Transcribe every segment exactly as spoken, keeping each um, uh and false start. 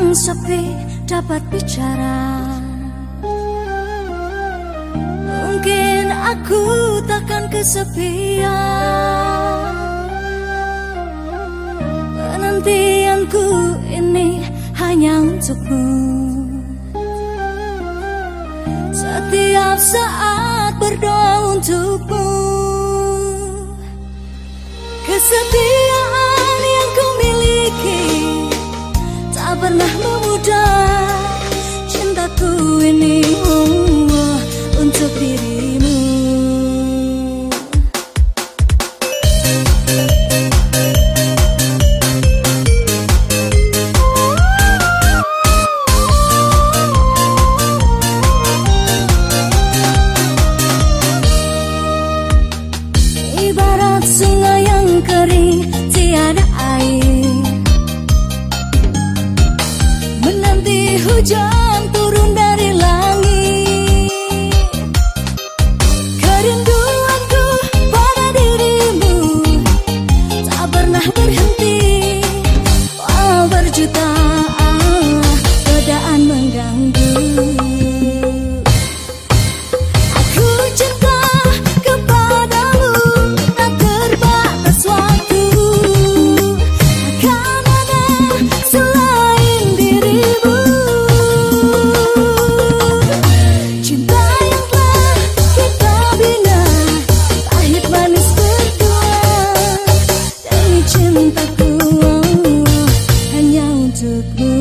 yang sepi dapat bicara. Mungkin aku takkan kesepian. Penantianku ini hanya untukmu. Setiap saat berdoa untukmu. Kesetiaan yang ku miliki tak pernah memudar. Cintaku ini oh, untuk dirimu. Ibarat sungai yang kering tiada air, menanti hujan turun dari langit. Kerinduanku pada dirimu tak pernah berhenti. Walau berjuta godaan mengganggu, aku cinta kepadamu tak terbatas waktu. Akan ada selain dirimu. Cinta yang telah kita bina, pahit manis berdua. Demi cintaku hanya untukmu.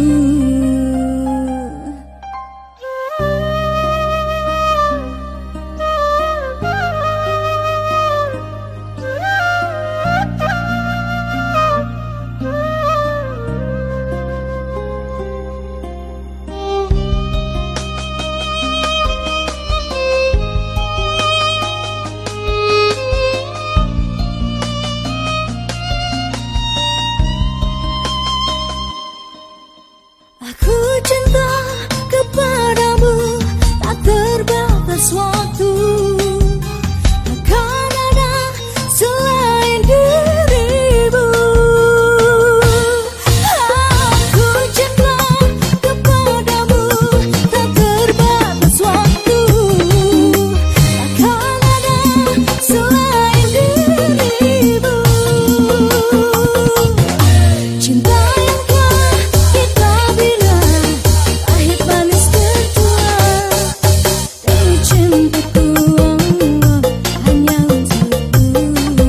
Aku cinta kepadamu tak terbatas waktu. Akan ada selain dirimu. Aku cinta kepadamu tak terbatas waktu. Akan ada selain dirimu. Cinta yang telah kita bina, pahit manis berdua. Demi cintaku hanya untukmu.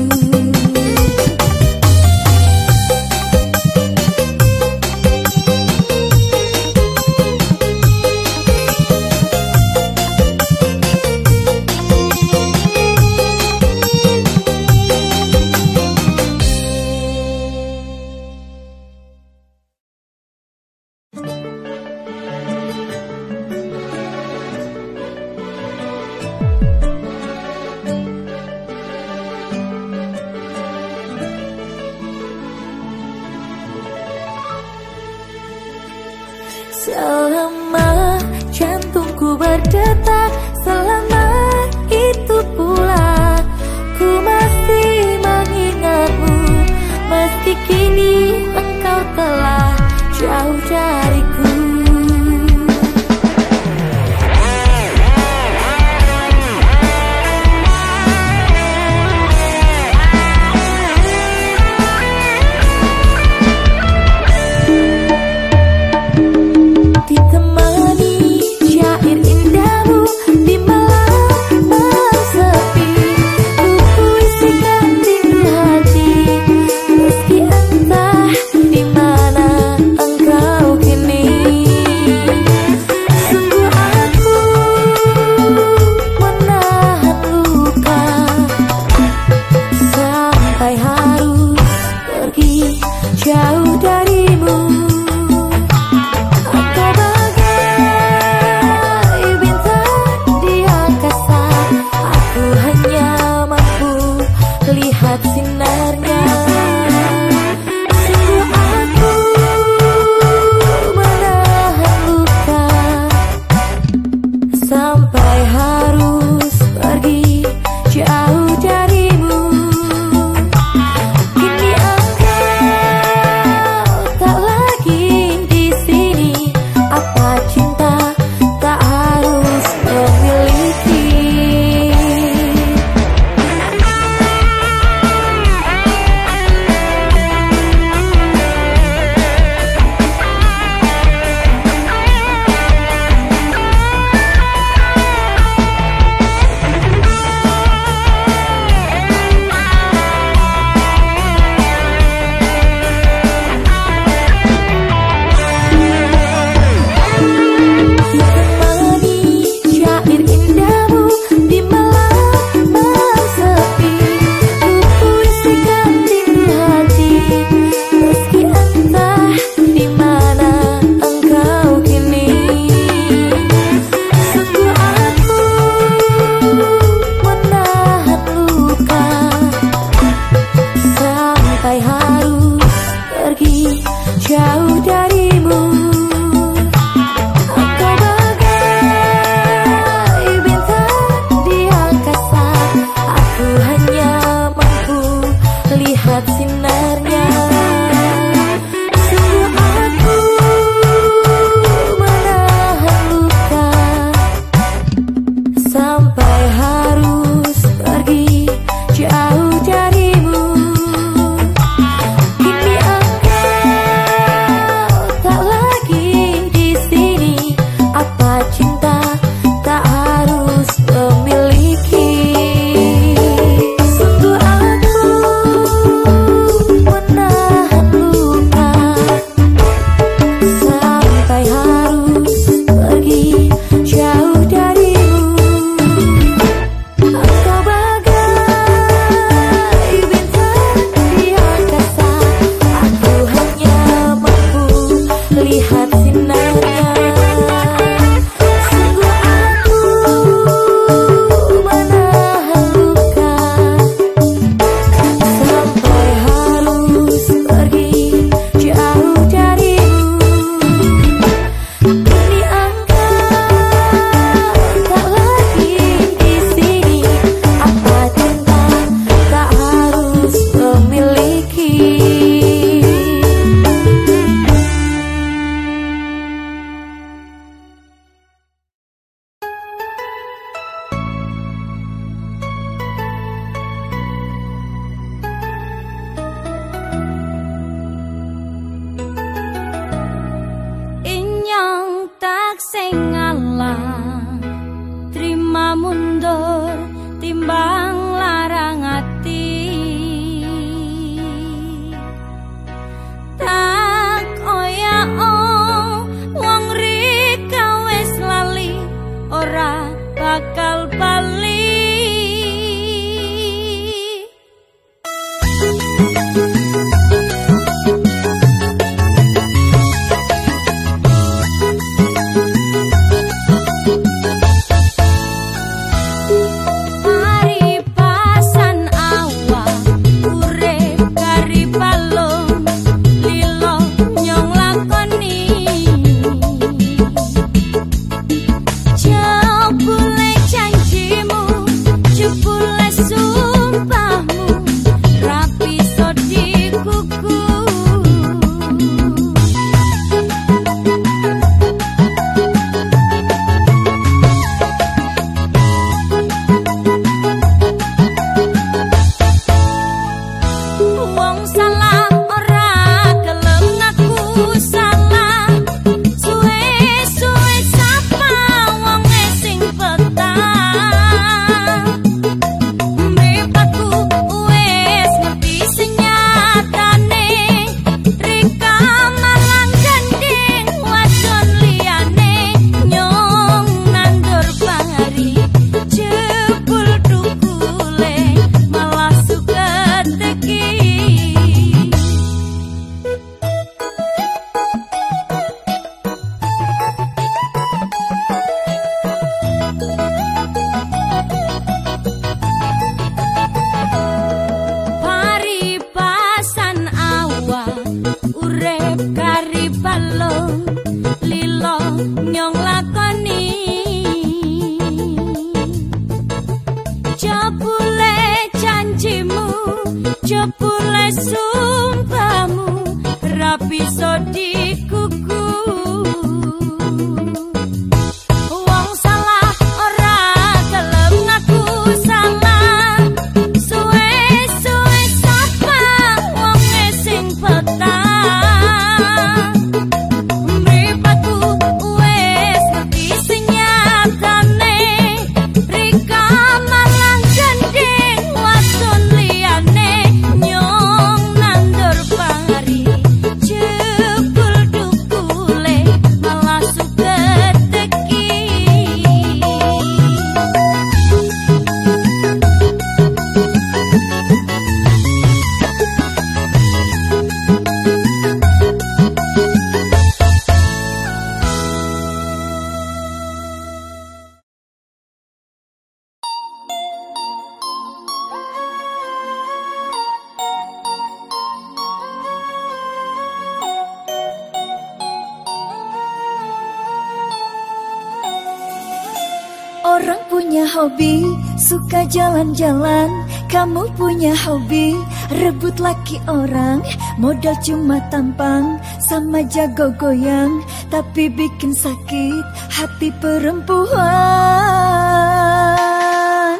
Selama jantungku berdetak, selama itu pula ku masih mengingatmu. Meski kini engkau telah jauh dariku. Ditemani syair indahmu di malam sepi, ku puisikan di hati. Meski entah di mana engkau kini. jauh darimu. Kau bagai bintang di angkasa, aku hanya mampu lihat sinarnya. Sungguh aku menahan luka sampai harus pergi jauh darimu. Kini engkau tak lagi di sini. Apa cinta tak harus memiliki? Sungguh aku menahan luka sampai harus pergi jauh darimu. Kau bagai bintang di angkasa, aku hanya mampu lihat sinarnya. Sungguh aku menahan luka sampai harus pergi jauh darimu. Kini engkau tak lagi di sini. Apa cinta tak harus memiliki? Inyong tak sengalah terima mundur timbang larang ati. Tak oya oh wong rika wis lali ora bakal bali. Paripasan awak urip kari balung lilo nyong lakoni. Jebule janjimu, jebule sumpahmu, rapi sodi kuku. Wong salah ora gelem ngaku salah, suwe-suwe sapa wonge sing petang. Mripatku wis ngerti senyatane, rika malang gandeng wadon liyane. Nyong nandur pari jebul dukule malah suket teki. Paripasan awak urip kari balung lilo nyong lakoni. Jebule janjimu, jebule sumpahmu, rapi sodi kuku. Wong salah ora gelem ngaku salah, suwe-suwe sapa wonge sing petang. Mripatku wis ngerti senyatane, rika malang gandeng wadon liyane. Nyong nandur pari jebul dukule malah suket punya hobi suka jalan-jalan, kamu punya hobi rebut laki orang. Modal cuma tampang sama jago goyang, tapi bikin sakit hati perempuan.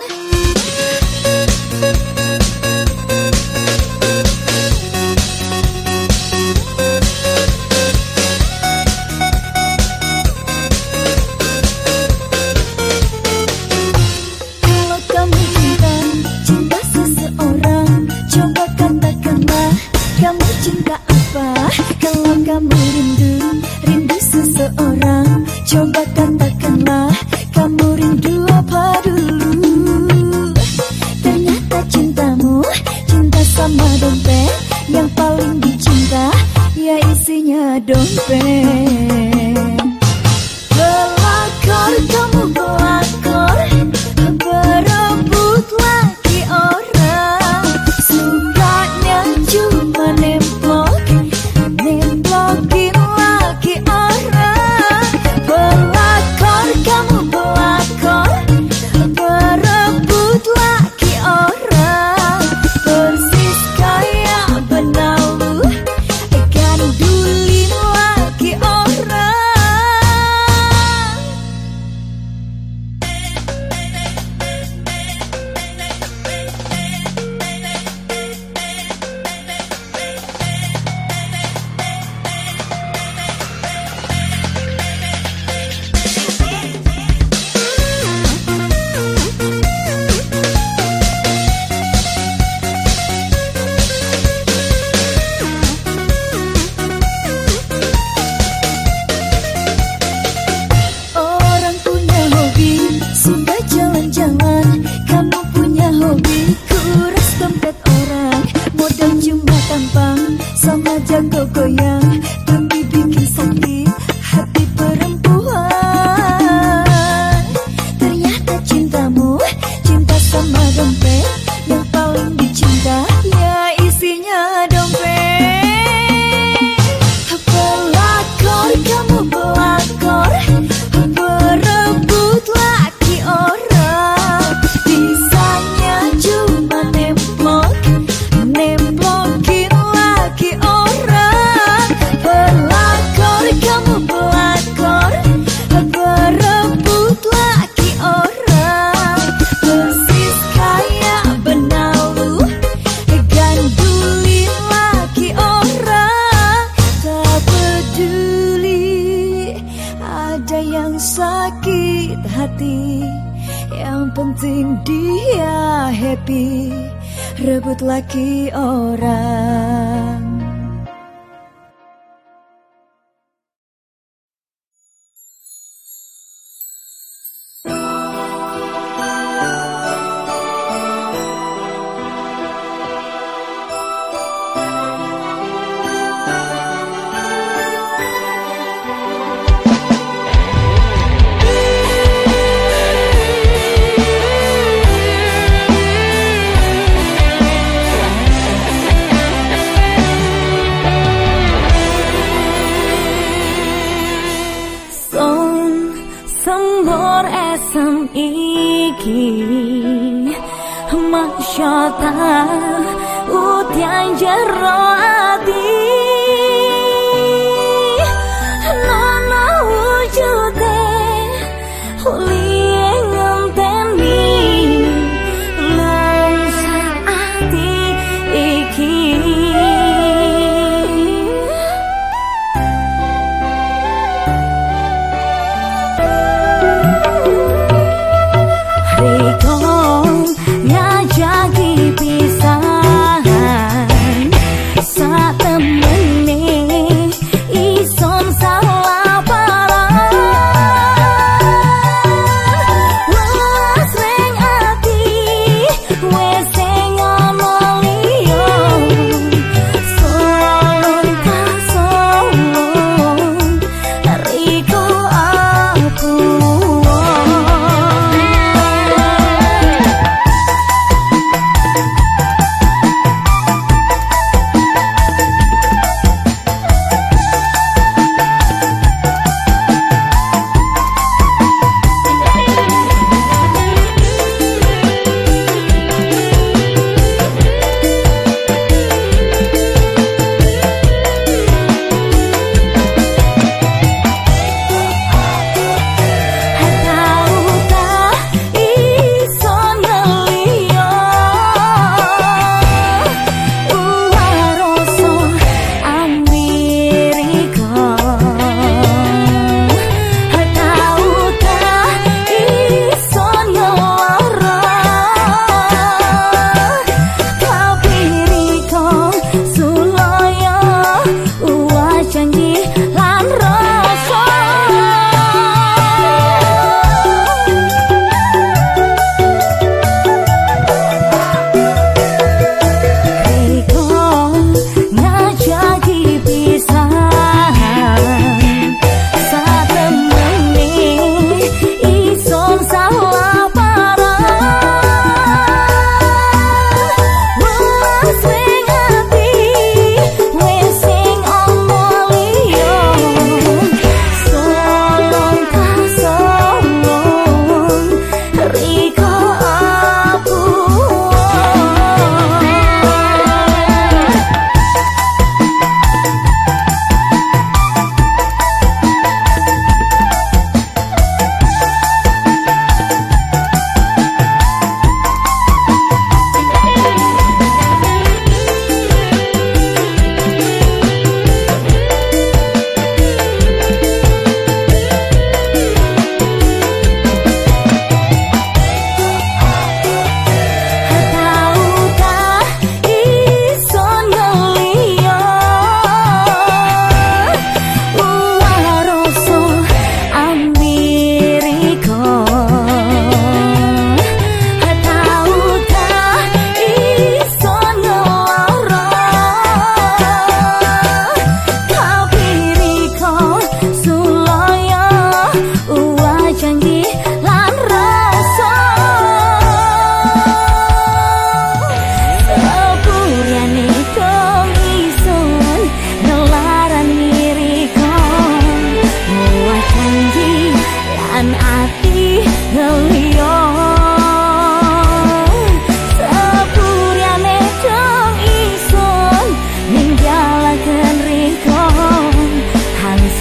Kalau kamu rindu, rindu seseorang, coba katakanlah kamu rindu apa dulu. Ternyata cintamu, cinta sama dompet, yang paling dicinta, ya isinya dompet. Pelakor kamu pelakor, berebut laki orang, sukanya cuma nemplok. Nemblokin laki orang. Pelakor kamu pelakor, berebut laki orang, persis kayak benalu, gandulin laki orang. Kamu punya hobi kuras dompet orang, modal cuma tampang sama jago goyang, tapi bikin sakit hati perempuan. Ternyata cintamu, cinta sama dompet, yang paling dicinta, ya isinya dompet. Pelakor kamu pelakor, berebut laki orang, bisanya cuma nemplok, nemplokin laki orang. Pelakor kamu pelakor, berebut laki orang, persis kayak benalu, gandulin laki orang. Tak peduli ada yang sakit hati, yang penting dia happy, rebut laki orang. Sembor esem iki masyata utian jero ati, nana wujude ulie ngenteni lan saati iki. Ngajaki pisahan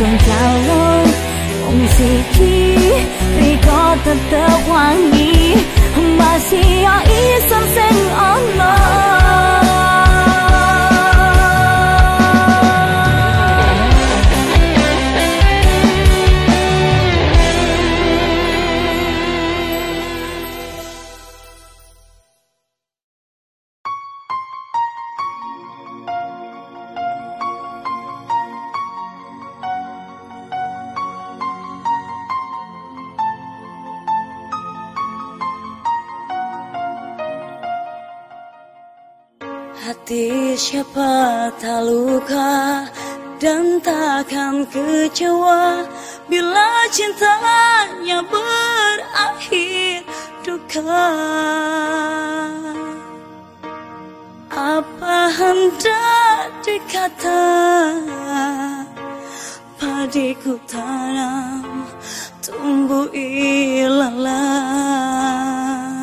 calon wong siki riko tetep wangi masih yo iso sing ono. Hati siapa tak luka dan takkan kecewa bila cintanya berakhir duka. Apa hendak dikata, padiku tanam tumbuh ilalang.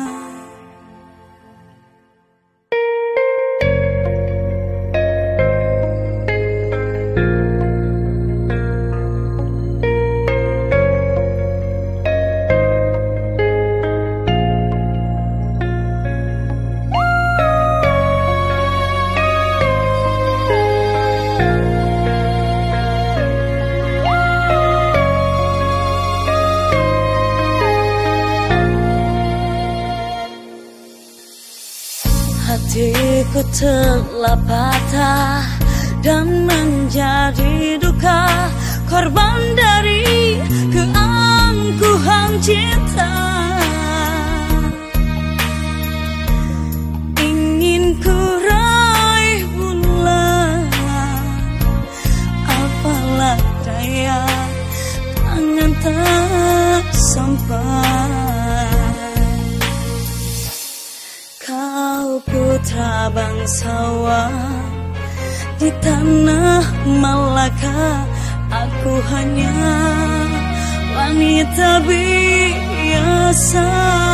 Hatiku telah patah dan menjadi duka, korban dari keangkuhan cinta. Ingin ku raih bulan, apalah daya tangan tak sampai. Kau putra bangsawan di tanah Malaka, aku hanya wanita biasa.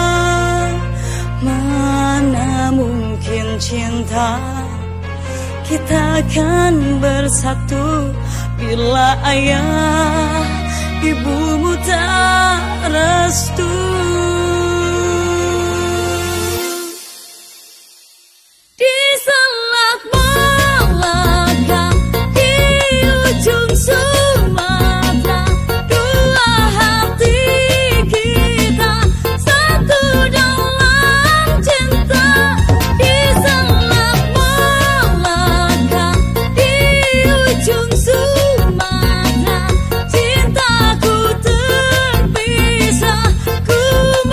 Mana mungkin cinta kita akan bersatu bila ayah ibumu tak restu. Ku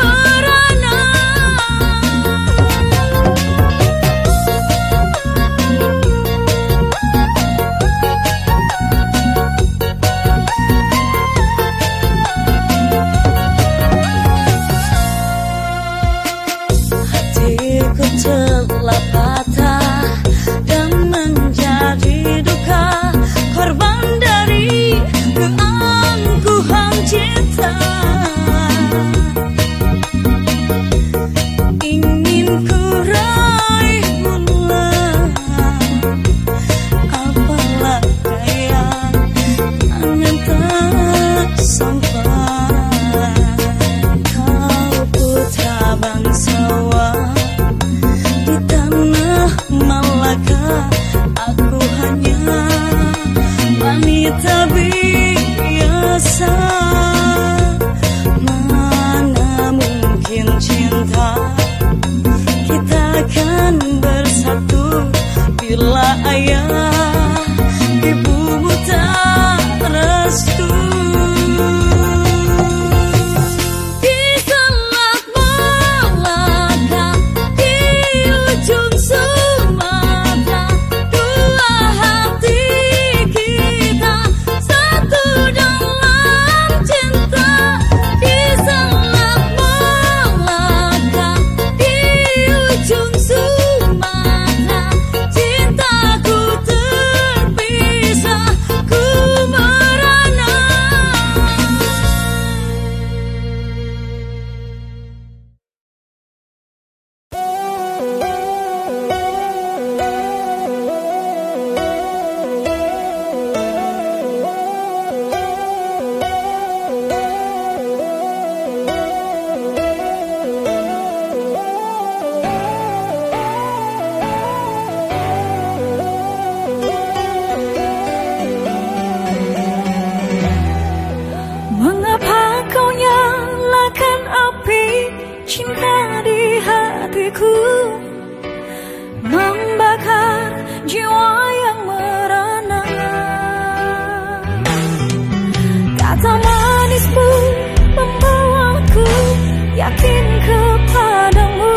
Kata manismu membawaku yakin kepadamu,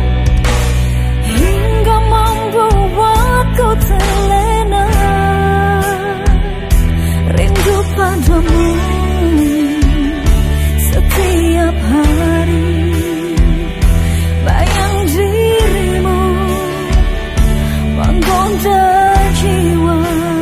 hingga membuatku terlena rindu padamu setiap hari. Bayang dirimu menggoda jiwa.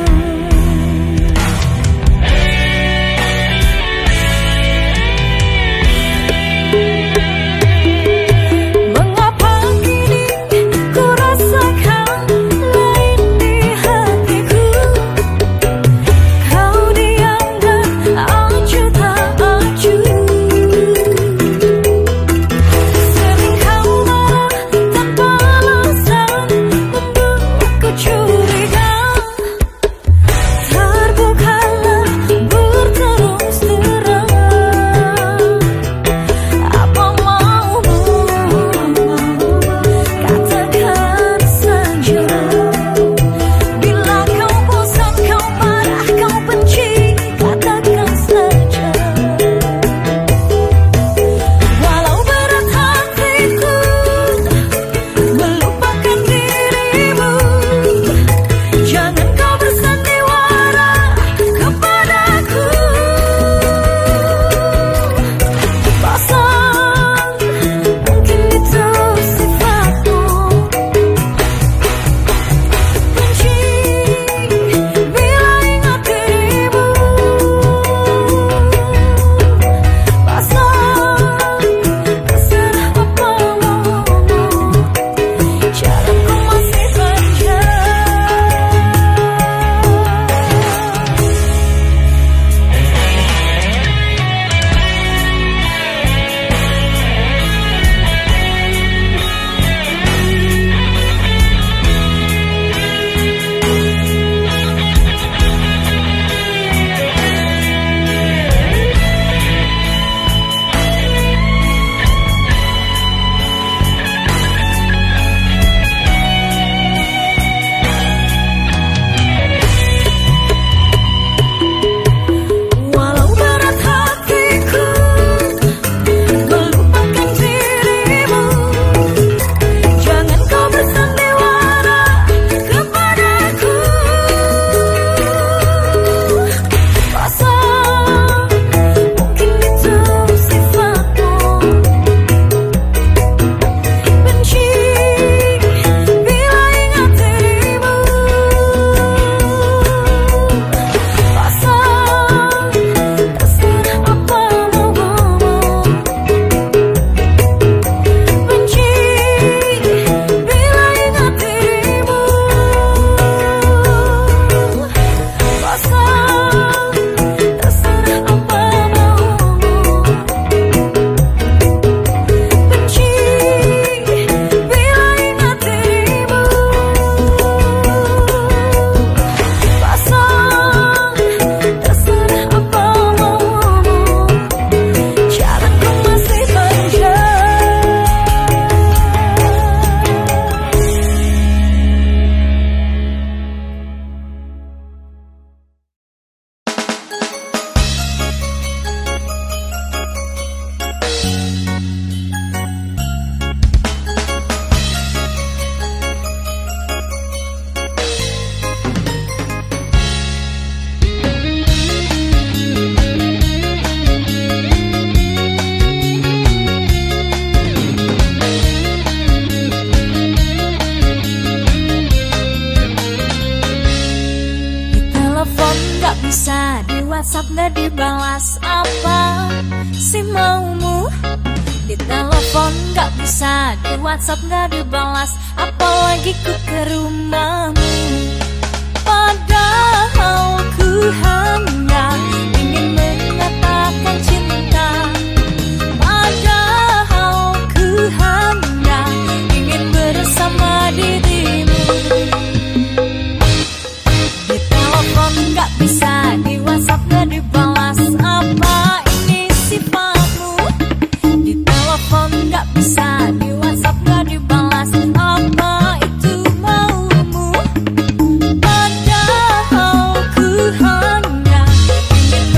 WhatsApp gak dibalas, apa sih maumu? Di telepon gak bisa, di WhatsApp gak dibalas, apalagi ku ke rumahmu. Padahal ku hanya ingin mengatakan cinta, padahal ku hanya ingin bersama dirimu. Di telepon gak bisa, di WhatsApp gak dibalas, apa ini sifatmu? Di telepon gak bisa, di WhatsApp gak dibalas, apa itu maumu? Padahal ku hanya ingin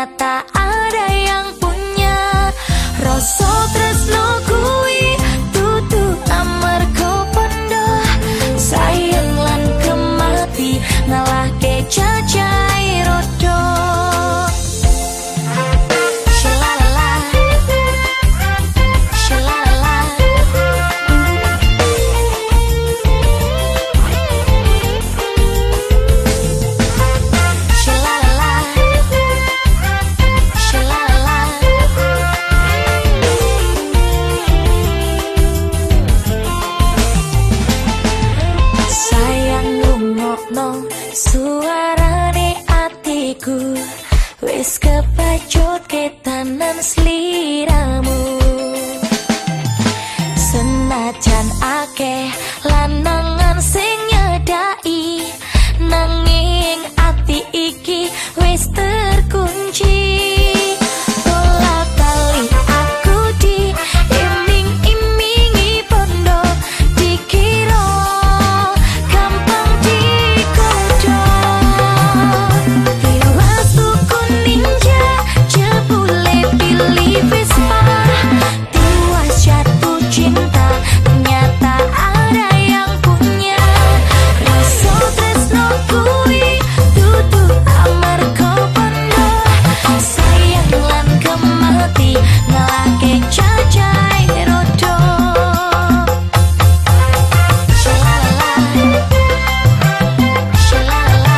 ternyata ada yang punya. Rasa tresno kuwi dudu amarga pondo, sayang lan kemati ngalahke cacai rodo. Suarane atiku wis kepacut ketanan sliramu. Senajan akeh lanangan sing nyedai, nanging ati iki wis terkunci. Bolak-balik aku di iming-imingi pondo, dikira gampang digoda. Tiwas tuku ninja jebule pilih Vespa, tiwas jatuh cinta ternyata ada yang punya. Rasa tresno kuwi dudu amarga pondo, sayang lan kemati ngalahke cacai rodo. Shalala, shalala.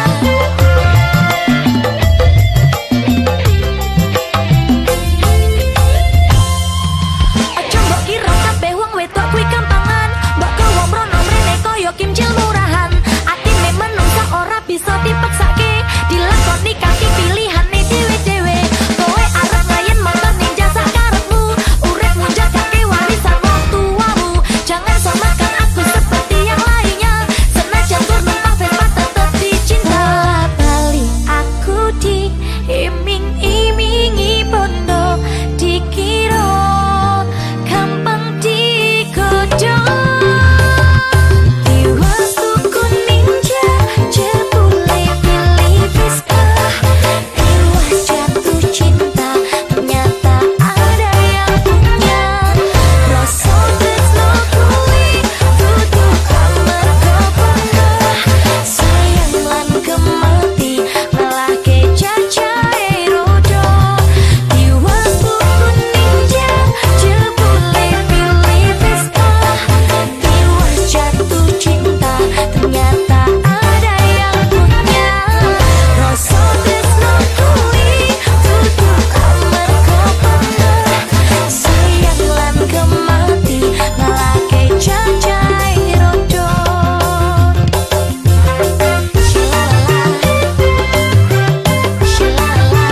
Aja mbok kira kabeh wong wedok kuwi kampangan, mbok gawa mrono mrene kaya Kim Jil murahan. Atine menungsa ora bisa dipaksake, dilakoni kaki pilihane dhewe-dhewe. Kowe arep layen mantan ninja sakarepmu, urip munjagake warisan wong tuamu. Jangan samakan aku seperti yang lainnya, senajan tur numpak Vespa tetep dicinta. Balik aku di iming-imingi pondo, dikira gampang digoda. Tiwas tuku ninja jebule pilih Vespa, tiwas jatuh cinta ternyata ada yang punya. Rasa tresno kuwi dudu amarga pondo, sayang lan kemati ngalahke cacai rodo. Tiwas tuku ninja jebule pilih Vespa, tiwas jatuh cinta ternyata ada yang punya. Rasa tresno kuwi dudu amarga pondo, sayang lan kemati ngalahke cacai rodo. Shalala, shalala.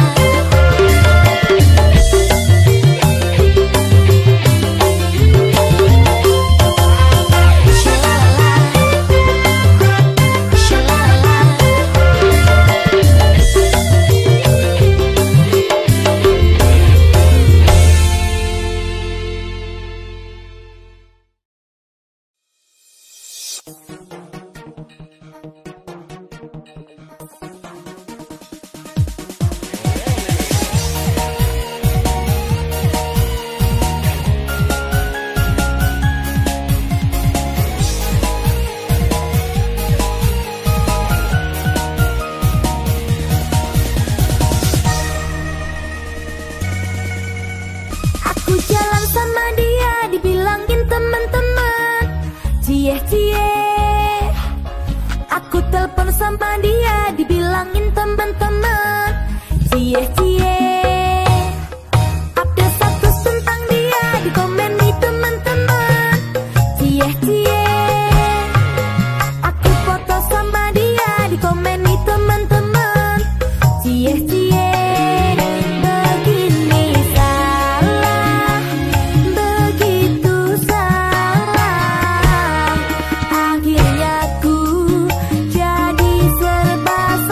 Aku jalan sama dia dibilangin teman-teman, cie-cie. Aku telepon sama dia dibilangin teman-teman, cie-cie. Update status tentang dia dikomeni teman-teman, cie-cie. Aku foto sama dia dikomeni teman-teman, cie-cie. Begini salah, begitu salah. Akhirnya ku jadi serba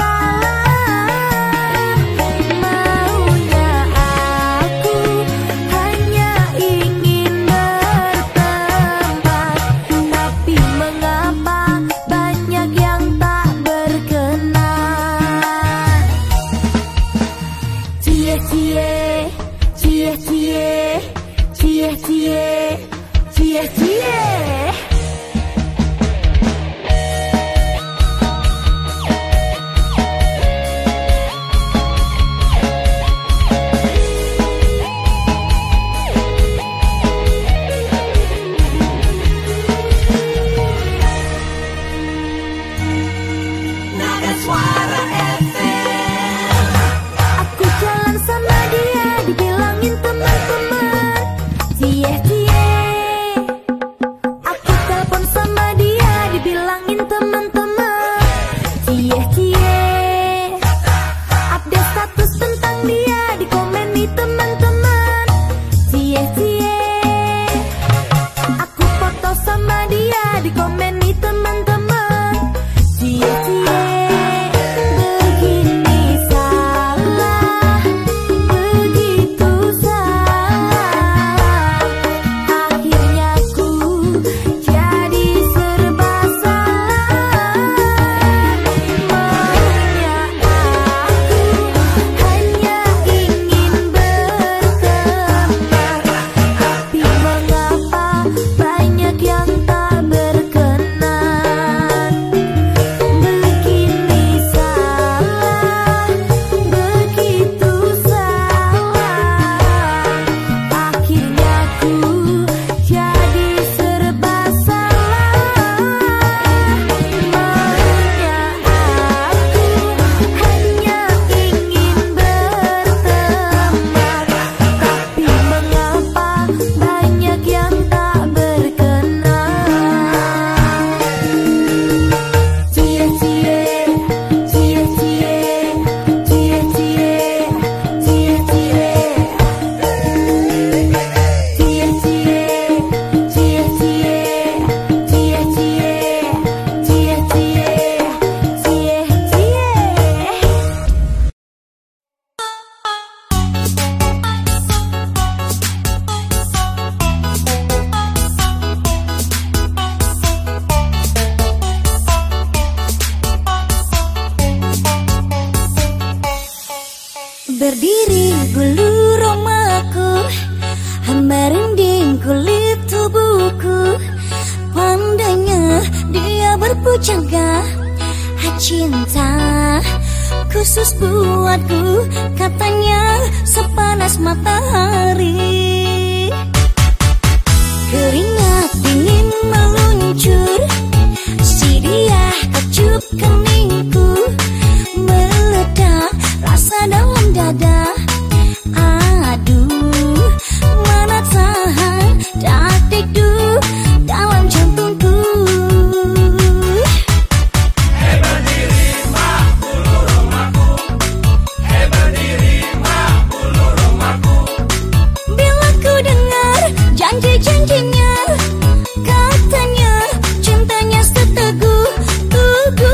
berdiri bulu romaku, merinding kulit tubuhku. Pandainya dia berpujangga, cinta khusus buatku, katanya sepanas matahari. Keringat dingin meluncur, si dia kecup keningku, meledak rasa dalam dada. Aduh, mana tahan dak-dikduk dalam jantungku. Hei berdiri mak bulu rumahku, hei berdiri mak bulu rumahku. Bila ku dengar janji-janjinya, katanya cintanya seteguh tugu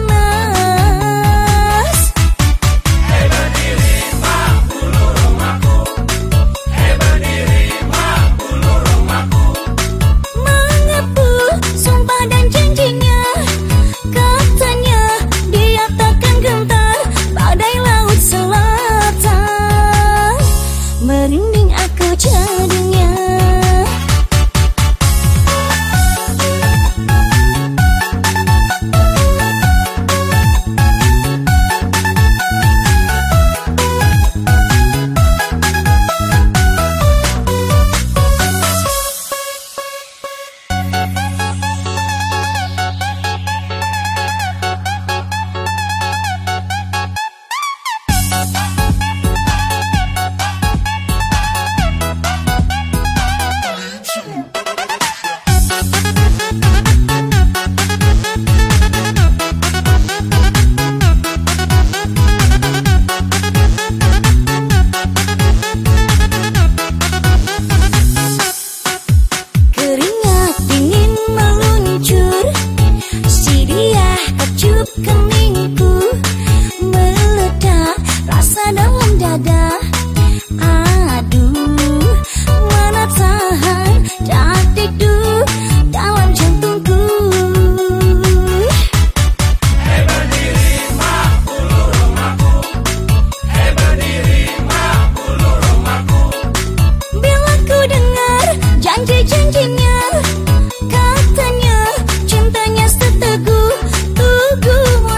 Monas. Hei berdiri mak bulu rumahku, hei berdiri mak bulu rumahku. Mengepul sumpah dan janjinya, katanya dia takkan gentar badai laut selatan. Merinding aku jadinya. Keringat dingin meluncur, si dia kecup keningku, meledak rasa dalam dada. Aduh, mana tahan dak-dikduk dalam jantungku. Hei berdiri mak bulu rumahku, hei berdiri mak bulu rumahku. Bila ku dengar janji-janjinya, katanya cintanya seteguh tugu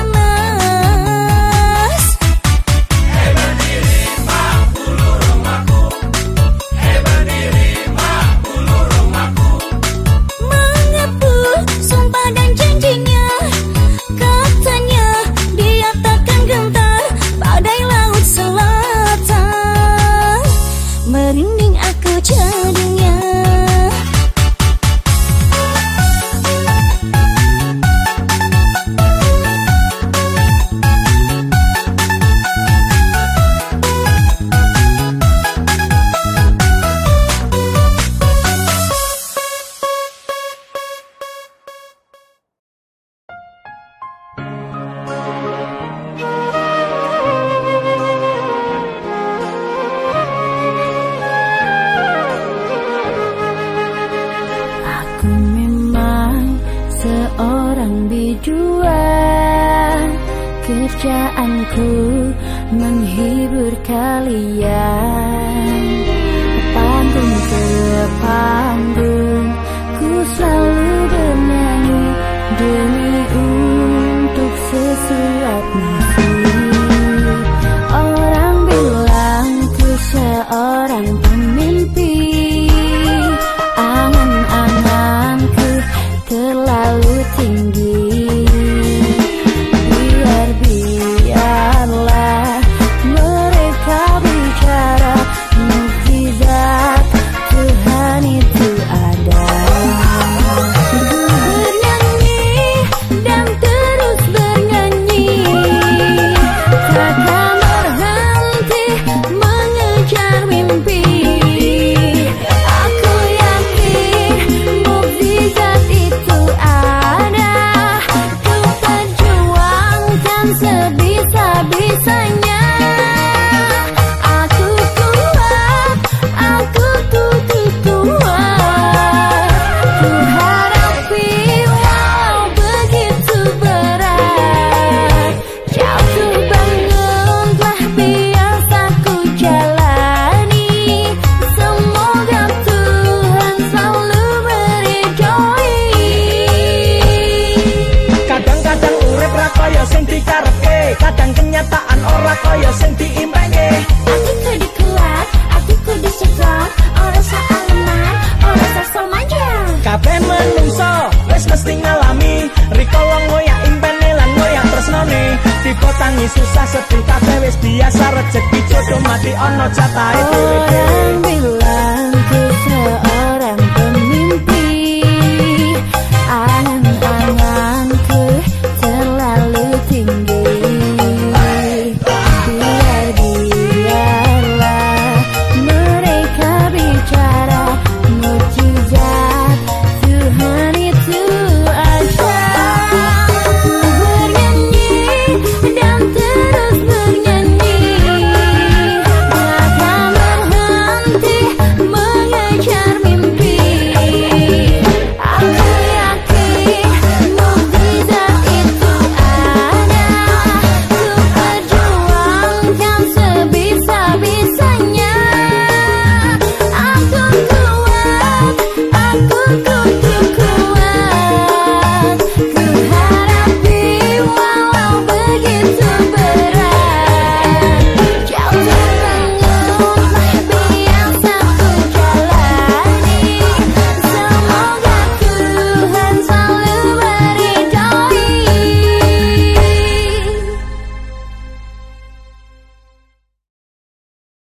Monas. Hei berdiri mak bulu rumahku, hei berdiri mak bulu rumahku. Mengepul sumpah dan janjinya, katanya dia takkan gentar badai laut selatan. Merinding aku jadinya. Aku memang seorang biduan, kerjaanku menghibur kalian. Panggung ke panggung, ku selalu bernyanyi demi untuk sesuap nasib. Orang bilang ku seorang pemimpi, angan-anganku terlalu tinggi. Biar-biarlah mereka bicara, mukjizat Tuhan itu ada. Ku bernyanyi dan terus bernyanyi, takkan berhenti mengejar mimpi. Aku yakin mukjizat itu ada, ku perjuangkan sebisa-bisanya. Aku kuat, aku tutup kuat, ku hadapi walau begitu berat. Jatuh bangun telah biasa ku kadang kenyataan ora kaya sing diimpenge. Aku kudu kuat, aku kudu strong, ora salah lemah, ora salah manja. Kabeh menungso wis mesti ngalami rikala ngoyak impene lan ngoyak tresnane. Tiba tangi susah sedih kabeh wis biasa, rezeki jodoh mati ana jatahe dhewe.